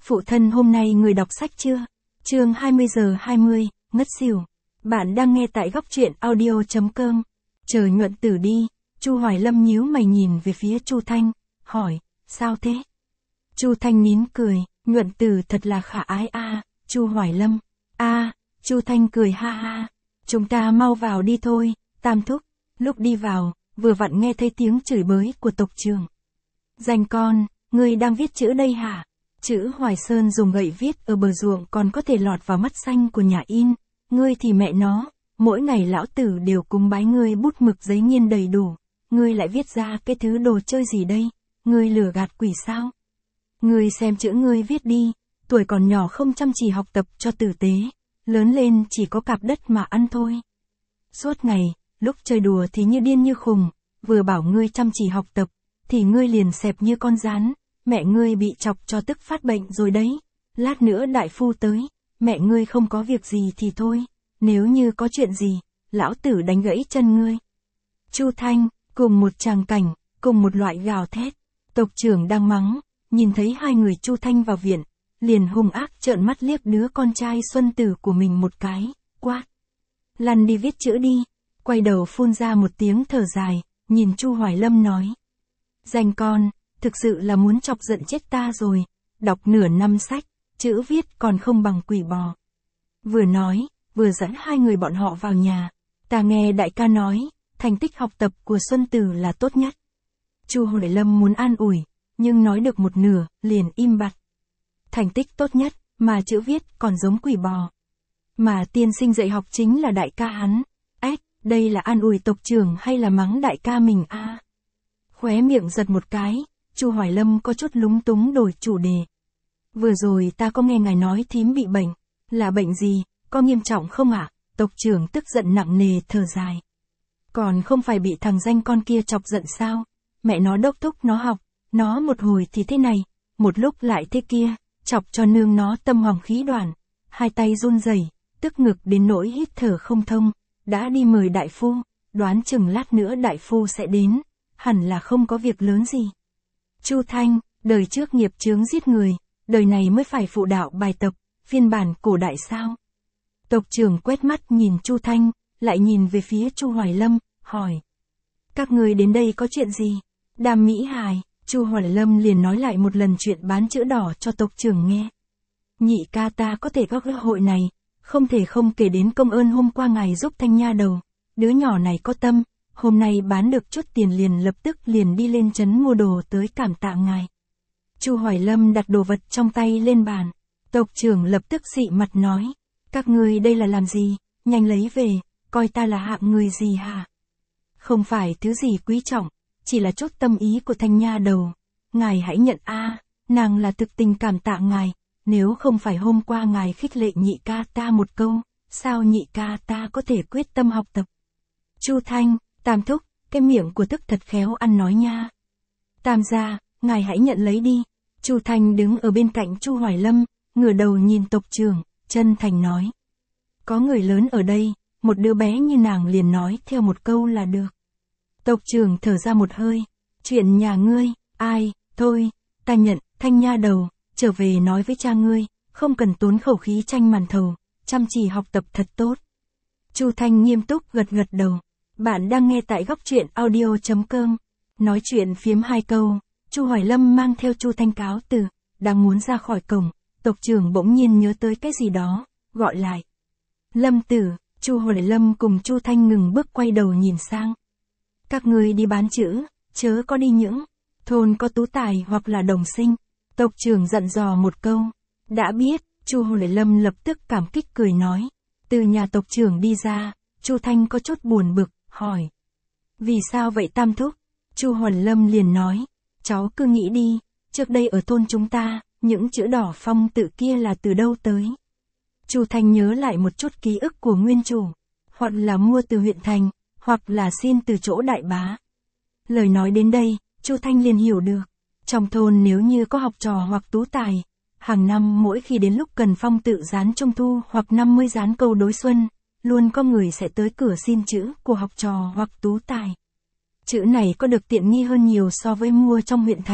Phụ thân hôm nay người đọc sách chưa? Chương 20:20, ngất xỉu. Bạn đang nghe tại góc truyện audio.com. Chờ Nhuận Tử đi, Chu Hoài Lâm nhíu mày nhìn về phía Chu Thanh, hỏi, sao thế? Chu Thanh nín cười, Nhuận Tử thật là khả ái a. Chu Hoài Lâm, Chu Thanh cười ha ha, chúng ta mau vào đi thôi, Tam thúc. Lúc đi vào, vừa vặn nghe thấy tiếng chửi bới của tộc trưởng. Danh con, ngươi đang viết chữ đây hả? Chữ Hoài Sơn dùng gậy viết ở bờ ruộng còn có thể lọt vào mắt xanh của nhà in, ngươi thì mẹ nó, mỗi ngày lão tử đều cúng bái ngươi bút mực giấy nghiên đầy đủ, ngươi lại viết ra cái thứ đồ chơi gì đây, ngươi lừa gạt quỷ sao? Ngươi xem chữ ngươi viết đi, tuổi còn nhỏ không chăm chỉ học tập cho tử tế, lớn lên chỉ có cạp đất mà ăn thôi. Suốt ngày, lúc chơi đùa thì như điên như khùng, vừa bảo ngươi chăm chỉ học tập, thì ngươi liền xẹp như con rán. Mẹ ngươi bị chọc cho tức phát bệnh rồi đấy, lát nữa đại phu tới, mẹ ngươi không có việc gì thì thôi, nếu như có chuyện gì, lão tử đánh gãy chân ngươi. Chu Thanh, cùng một tràng cảnh, cùng một loại gào thét, tộc trưởng đang mắng, nhìn thấy hai người Chu Thanh vào viện, liền hung ác trợn mắt liếc đứa con trai Xuân Tử của mình một cái, quát. Lăn đi viết chữ đi, quay đầu phun ra một tiếng thở dài, nhìn Chu Hoài Lâm nói. Danh con, thực sự là muốn chọc giận chết ta rồi, đọc nửa năm sách, chữ viết còn không bằng quỷ bò. Vừa nói, vừa dẫn hai người bọn họ vào nhà, ta nghe đại ca nói, thành tích học tập của Xuân Tử là tốt nhất. Chu Hoài Lâm muốn an ủi, nhưng nói được một nửa, liền im bặt. Thành tích tốt nhất, mà chữ viết còn giống quỷ bò. Mà tiên sinh dạy học chính là đại ca hắn. Đây là an ủi tộc trưởng hay là mắng đại ca mình a? Khóe miệng giật một cái, Chu Hoài Lâm có chút lúng túng đổi chủ đề. Vừa rồi ta có nghe ngài nói thím bị bệnh, là bệnh gì, có nghiêm trọng không ạ? Tộc trưởng tức giận nặng nề thở dài. Còn không phải bị thằng danh con kia chọc giận sao? Mẹ nó đốc thúc nó học, nó một hồi thì thế này, một lúc lại thế kia, chọc cho nương nó tâm hoàng khí đoạn, hai tay run rẩy, tức ngực đến nỗi hít thở không thông, đã đi mời đại phu, đoán chừng lát nữa đại phu sẽ đến, hẳn là không có việc lớn gì. Chu Thanh, đời trước nghiệp chướng giết người, đời này mới phải phụ đạo bài tập, phiên bản cổ đại sao? Tộc trưởng quét mắt nhìn Chu Thanh, lại nhìn về phía Chu Hoài Lâm, hỏi. Các người đến đây có chuyện gì? Đàm Mỹ Hài, Chu Hoài Lâm liền nói lại một lần chuyện bán chữ đỏ cho tộc trưởng nghe. Nhị ca ta có thể có cơ hội này, không thể không kể đến công ơn hôm qua ngài giúp Thanh nha đầu, đứa nhỏ này có tâm. Hôm nay bán được chút tiền liền lập tức liền đi lên trấn mua đồ tới cảm tạ ngài. Chu Hoài Lâm đặt đồ vật trong tay lên bàn. Tộc trưởng lập tức dị mặt nói. Các ngươi đây là làm gì, nhanh lấy về, coi ta là hạng người gì hả? Không phải thứ gì quý trọng, chỉ là chút tâm ý của Thanh nha đầu. Ngài hãy nhận nàng là thực tình cảm tạ ngài, nếu không phải hôm qua ngài khích lệ nhị ca ta một câu, sao nhị ca ta có thể quyết tâm học tập? Chu Thanh, Tam thúc, cái miệng của thức thật khéo ăn nói nha. Tam gia, ngài hãy nhận lấy đi. Chu Thanh đứng ở bên cạnh Chu Hoài Lâm, ngửa đầu nhìn tộc trưởng, chân thành nói. Có người lớn ở đây, một đứa bé như nàng liền nói theo một câu là được. Tộc trưởng thở ra một hơi. Chuyện nhà ngươi, thôi, ta nhận, Thanh nha đầu, trở về nói với cha ngươi, không cần tốn khẩu khí tranh màn thầu, chăm chỉ học tập thật tốt. Chu Thanh nghiêm túc gật gật đầu. Bạn đang nghe tại góc truyện audio.com. Nói chuyện phiếm hai câu, Chu Hoài Lâm mang theo Chu Thanh cáo từ, đang muốn ra khỏi cổng, tộc trưởng bỗng nhiên nhớ tới cái gì đó, gọi lại. Lâm Tử, Chu Hoài Lâm cùng Chu Thanh ngừng bước quay đầu nhìn sang. Các ngươi đi bán chữ, chớ có đi những thôn có tú tài hoặc là đồng sinh. Tộc trưởng dặn dò một câu. Đã biết, Chu Hoài Lâm lập tức cảm kích cười nói. Từ nhà tộc trưởng đi ra, Chu Thanh có chút buồn bực, hỏi. Vì sao vậy Tam thúc? Chu Hoài Lâm liền nói. Cháu cứ nghĩ đi, trước đây ở thôn chúng ta, những chữ đỏ phong tự kia là từ đâu tới? Chu Thanh nhớ lại một chút ký ức của nguyên chủ, hoặc là mua từ huyện thành, hoặc là xin từ chỗ đại bá. Lời nói đến đây, Chu Thanh liền hiểu được. Trong thôn nếu như có học trò hoặc tú tài, hàng năm mỗi khi đến lúc cần phong tự dán trung thu hoặc 50 dán câu đối xuân, luôn có người sẽ tới cửa xin chữ của học trò hoặc tú tài. Chữ này có được tiện nghi hơn nhiều so với mua trong huyện thành,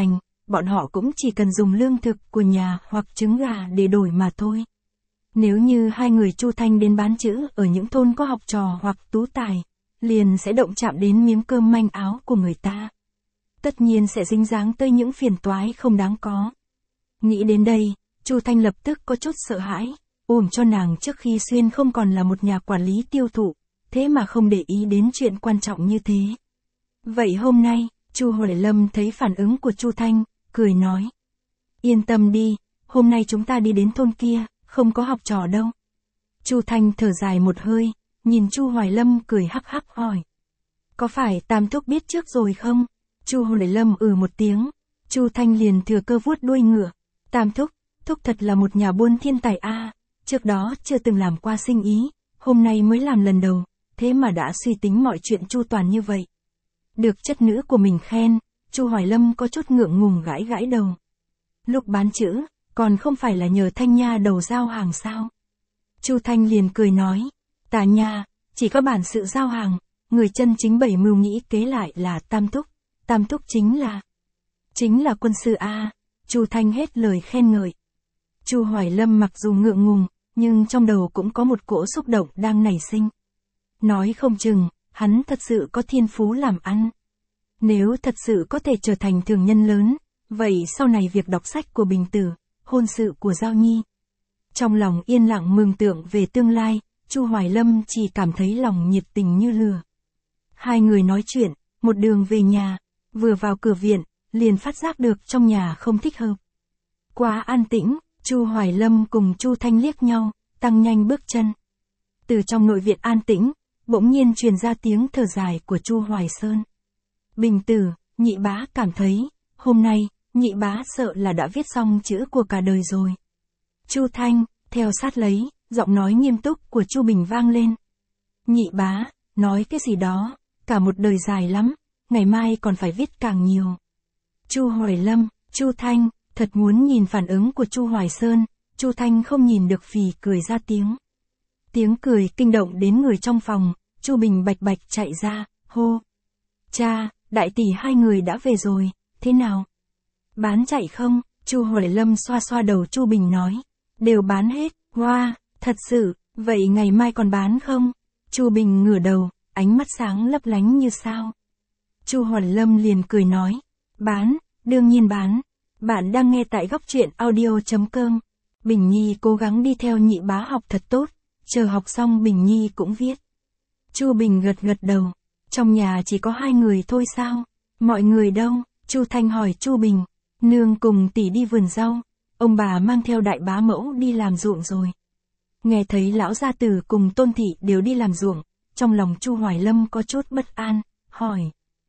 bọn họ cũng chỉ cần dùng lương thực của nhà hoặc trứng gà để đổi mà thôi. Nếu như hai người Chu Thanh đến bán chữ ở những thôn có học trò hoặc tú tài, liền sẽ động chạm đến miếng cơm manh áo của người ta. Tất nhiên sẽ dính dáng tới những phiền toái không đáng có. Nghĩ đến đây, Chu Thanh lập tức có chút sợ hãi, cho nàng trước khi xuyên không còn là một nhà quản lý tiêu thụ, thế mà không để ý đến chuyện quan trọng như thế. Vậy hôm nay, Chu Hoài Lâm thấy phản ứng của Chu Thanh, cười nói. Yên tâm đi, hôm nay chúng ta đi đến thôn kia, không có học trò đâu. Chu Thanh thở dài một hơi, nhìn Chu Hoài Lâm cười hắc hắc hỏi. Có phải Tam Thúc biết trước rồi không? Chu Hoài Lâm một tiếng, Chu Thanh liền thừa cơ vuốt đuôi ngựa. Tam Thúc, Thúc thật là một nhà buôn thiên tài a, trước đó chưa từng làm qua sinh ý, hôm nay mới làm lần đầu, thế mà đã suy tính mọi chuyện chu toàn như vậy. Được chất nữ của mình khen, Chu Hoài Lâm có chút ngượng ngùng gãi gãi đầu. Lúc bán chữ, còn không phải là nhờ Thanh nha đầu giao hàng sao? Chu Thanh liền cười nói, Tà nha, chỉ có bản sự giao hàng, người chân chính bảy mưu nghĩ kế lại là Tam Thúc. Tam Thúc chính là quân sư a. Chu Thanh hết lời khen ngợi. Chu Hoài Lâm mặc dù ngượng ngùng, nhưng trong đầu cũng có một cỗ xúc động đang nảy sinh. Nói không chừng, hắn thật sự có thiên phú làm ăn. Nếu thật sự có thể trở thành thường nhân lớn, vậy sau này việc đọc sách của Bình Tử, hôn sự của Giao Nhi. Trong lòng yên lặng mường tượng về tương lai, Chu Hoài Lâm chỉ cảm thấy lòng nhiệt tình như lửa. Hai người nói chuyện, một đường về nhà, vừa vào cửa viện, liền phát giác được trong nhà không thích hợp. Quá an tĩnh, Chu Hoài Lâm cùng Chu Thanh liếc nhau, tăng nhanh bước chân. Từ trong nội viện an tĩnh, bỗng nhiên truyền ra tiếng thở dài của Chu Hoài Sơn. Bình Tử, nhị bá cảm thấy, hôm nay, nhị bá sợ là đã viết xong chữ của cả đời rồi. Chu Thanh, theo sát lấy, giọng nói nghiêm túc của Chu Bình vang lên. Nhị bá, nói cái gì đó, cả một đời dài lắm, ngày mai còn phải viết càng nhiều. Chu Hoài Lâm, Chu Thanh, thật muốn nhìn phản ứng của Chu Hoài Sơn, Chu Thanh không nhìn được phì cười ra tiếng. Tiếng cười kinh động đến người trong phòng, Chu Bình bạch bạch chạy ra, hô. Cha, đại tỷ hai người đã về rồi, thế nào? Bán chạy không? Chu Hoài Lâm xoa xoa đầu Chu Bình nói. Đều bán hết, hoa, thật sự, vậy ngày mai còn bán không? Chu Bình ngửa đầu, ánh mắt sáng lấp lánh như sao. Chu Hoài Lâm liền cười nói. Bán, đương nhiên bán. Bạn đang nghe tại góc truyện audio.com. Bình Nhi cố gắng đi theo nhị bá học thật tốt, chờ học xong Bình Nhi cũng viết. Chu Bình gật gật đầu. Trong nhà chỉ có hai người thôi sao? Mọi người đâu? Chu Thanh hỏi Chu Bình. Nương cùng tỷ đi vườn rau, ông bà mang theo đại bá mẫu đi làm ruộng rồi. Nghe thấy lão gia tử cùng Tôn thị đều đi làm ruộng, trong lòng Chu Hoài Lâm có chút bất an, hỏi.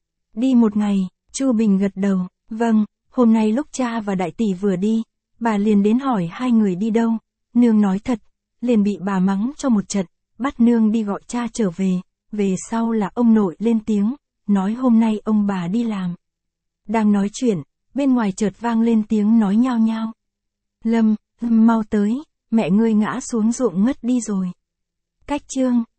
Đi một ngày, Chu Bình gật đầu, vâng, hôm nay lúc cha và đại tỷ vừa đi, bà liền đến hỏi hai người đi đâu, nương nói thật, liền bị bà mắng cho một trận, bắt nương đi gọi cha trở về sau là ông nội lên tiếng, nói hôm nay ông bà đi làm. Đang nói chuyện, bên ngoài chợt vang lên tiếng nói nhao nhao. Lâm, mau tới, mẹ ngươi ngã xuống ruộng ngất đi rồi. Cách chương